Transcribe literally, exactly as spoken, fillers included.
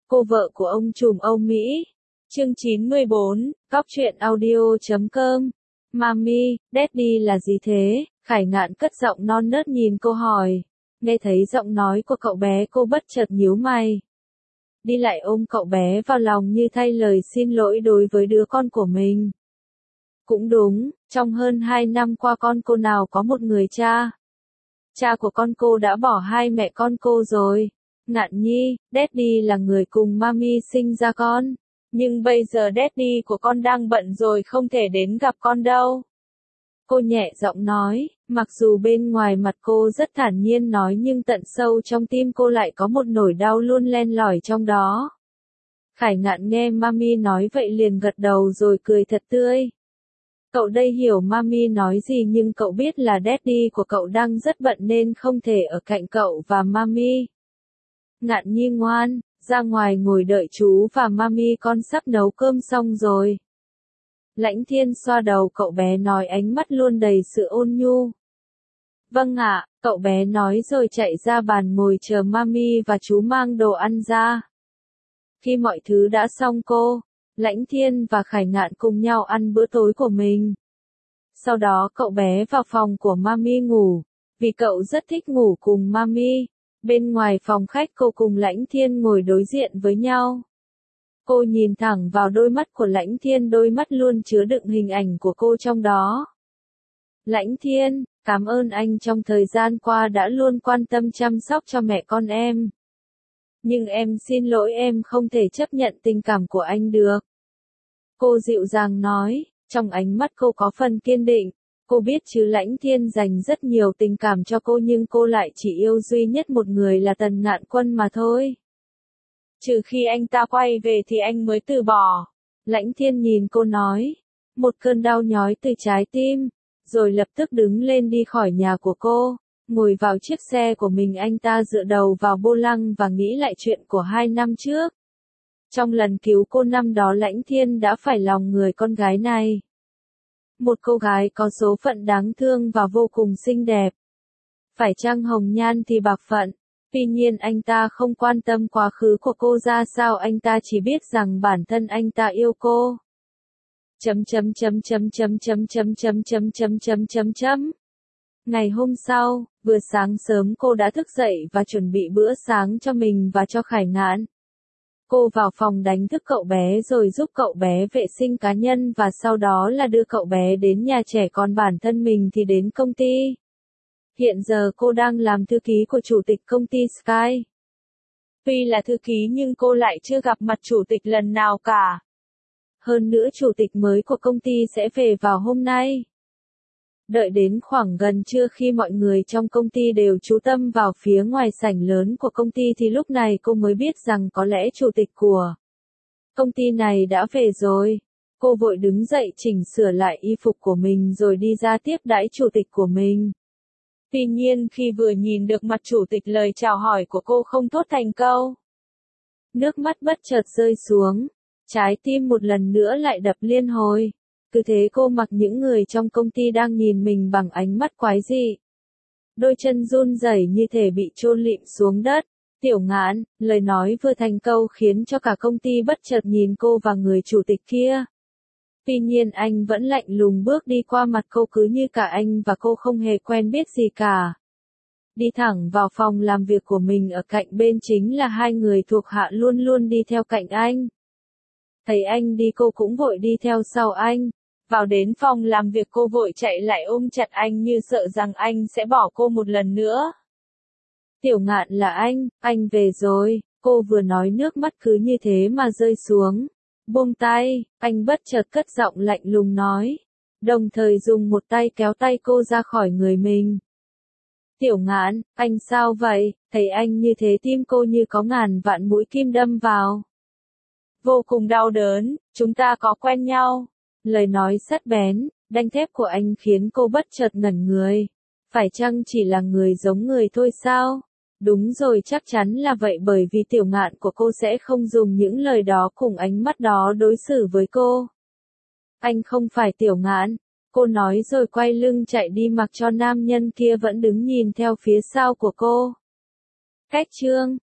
Cô vợ của ông trùm Âu Mỹ. Chương chín mươi bốn, Cóc truyện audio chấm com. Mami, Daddy là gì thế? Khải Ngạn cất giọng non nớt nhìn cô hỏi. Nghe thấy giọng nói của cậu bé, cô bất chợt nhíu mày. Đi lại ôm cậu bé vào lòng như thay lời xin lỗi đối với đứa con của mình. Cũng đúng, trong hơn hai năm qua con cô nào có một người cha. Cha của con cô đã bỏ hai mẹ con cô rồi. Ngạn Nhi, Daddy là người cùng Mami sinh ra con. Nhưng bây giờ Daddy của con đang bận rồi không thể đến gặp con đâu. Cô nhẹ giọng nói, mặc dù bên ngoài mặt cô rất thản nhiên nói nhưng tận sâu trong tim cô lại có một nỗi đau luôn len lỏi trong đó. Khải Ngạn nghe Mami nói vậy liền gật đầu rồi cười thật tươi. Cậu đây hiểu Mami nói gì nhưng cậu biết là Daddy của cậu đang rất bận nên không thể ở cạnh cậu và Mami. Ngạn Nhi ngoan, ra ngoài ngồi đợi chú và Mami, con sắp nấu cơm xong rồi. Lãnh Thiên xoa đầu cậu bé nói, ánh mắt luôn đầy sự ôn nhu. Vâng ạ, cậu bé nói rồi chạy ra bàn ngồi chờ Mami và chú mang đồ ăn ra. Khi mọi thứ đã xong cô, Lãnh Thiên và Khải Ngạn cùng nhau ăn bữa tối của mình. Sau đó cậu bé vào phòng của Mami ngủ, vì cậu rất thích ngủ cùng Mami. Bên ngoài phòng khách cô cùng Lãnh Thiên ngồi đối diện với nhau. Cô nhìn thẳng vào đôi mắt của Lãnh Thiên, đôi mắt luôn chứa đựng hình ảnh của cô trong đó. Lãnh Thiên, cảm ơn anh trong thời gian qua đã luôn quan tâm chăm sóc cho mẹ con em. Nhưng em xin lỗi, em không thể chấp nhận tình cảm của anh được. Cô dịu dàng nói, trong ánh mắt cô có phần kiên định. Cô biết chứ Lãnh Thiên dành rất nhiều tình cảm cho cô nhưng cô lại chỉ yêu duy nhất một người là Tần Ngạn Quân mà thôi. Trừ khi anh ta quay về thì anh mới từ bỏ. Lãnh Thiên nhìn cô nói. Một cơn đau nhói từ trái tim. Rồi lập tức đứng lên đi khỏi nhà của cô. Ngồi vào chiếc xe của mình, anh ta dựa đầu vào vô lăng và nghĩ lại chuyện của hai năm trước. Trong lần cứu cô năm đó Lãnh Thiên đã phải lòng người con gái này. Một cô gái có số phận đáng thương và vô cùng xinh đẹp. Phải chăng hồng nhan thì bạc phận. Tuy nhiên anh ta không quan tâm quá khứ của cô ra sao, anh ta chỉ biết rằng bản thân anh ta yêu cô. Chấm chấm chấm chấm chấm chấm chấm chấm chấm chấm chấm chấm chấm. Ngày hôm sau, vừa sáng sớm cô đã thức dậy và chuẩn bị bữa sáng cho mình và cho Khải Ngạn. Cô vào phòng đánh thức cậu bé rồi giúp cậu bé vệ sinh cá nhân và sau đó là đưa cậu bé đến nhà trẻ, còn bản thân mình thì đến công ty. Hiện giờ cô đang làm thư ký của chủ tịch công ty Sky. Tuy là thư ký nhưng cô lại chưa gặp mặt chủ tịch lần nào cả. Hơn nữa chủ tịch mới của công ty sẽ về vào hôm nay. Đợi đến khoảng gần trưa khi mọi người trong công ty đều chú tâm vào phía ngoài sảnh lớn của công ty thì lúc này cô mới biết rằng có lẽ chủ tịch của công ty này đã về rồi. Cô vội đứng dậy chỉnh sửa lại y phục của mình rồi đi ra tiếp đãi chủ tịch của mình. Tuy nhiên khi vừa nhìn được mặt chủ tịch, lời chào hỏi của cô không thốt thành câu. Nước mắt bất chợt rơi xuống, trái tim một lần nữa lại đập liên hồi. Cứ thế cô mặc những người trong công ty đang nhìn mình bằng ánh mắt quái dị. Đôi chân run rẩy như thể bị chôn lịm xuống đất. Tiểu Ngạn, lời nói vừa thành câu khiến cho cả công ty bất chợt nhìn cô và người chủ tịch kia. Tuy nhiên anh vẫn lạnh lùng bước đi qua mặt cô, cứ như cả anh và cô không hề quen biết gì cả. Đi thẳng vào phòng làm việc của mình, ở cạnh bên chính là hai người thuộc hạ luôn luôn đi theo cạnh anh. Thấy anh đi cô cũng vội đi theo sau anh. Vào đến phòng làm việc cô vội chạy lại ôm chặt anh như sợ rằng anh sẽ bỏ cô một lần nữa. Tiểu Ngạn là anh, anh về rồi. Cô vừa nói nước mắt cứ như thế mà rơi xuống. Buông tay, anh bất chợt cất giọng lạnh lùng nói. Đồng thời dùng một tay kéo tay cô ra khỏi người mình. Tiểu Ngạn, anh sao vậy? Thấy anh như thế tim cô như có ngàn vạn mũi kim đâm vào. Vô cùng đau đớn, chúng ta có quen nhau. Lời nói sắc bén, đanh thép của anh khiến cô bất chợt ngẩn người. Phải chăng chỉ là người giống người thôi sao? Đúng rồi, chắc chắn là vậy, bởi vì Tiểu Ngạn của cô sẽ không dùng những lời đó cùng ánh mắt đó đối xử với cô. Anh không phải Tiểu Ngạn, cô nói rồi quay lưng chạy đi mặc cho nam nhân kia vẫn đứng nhìn theo phía sau của cô. Cách chương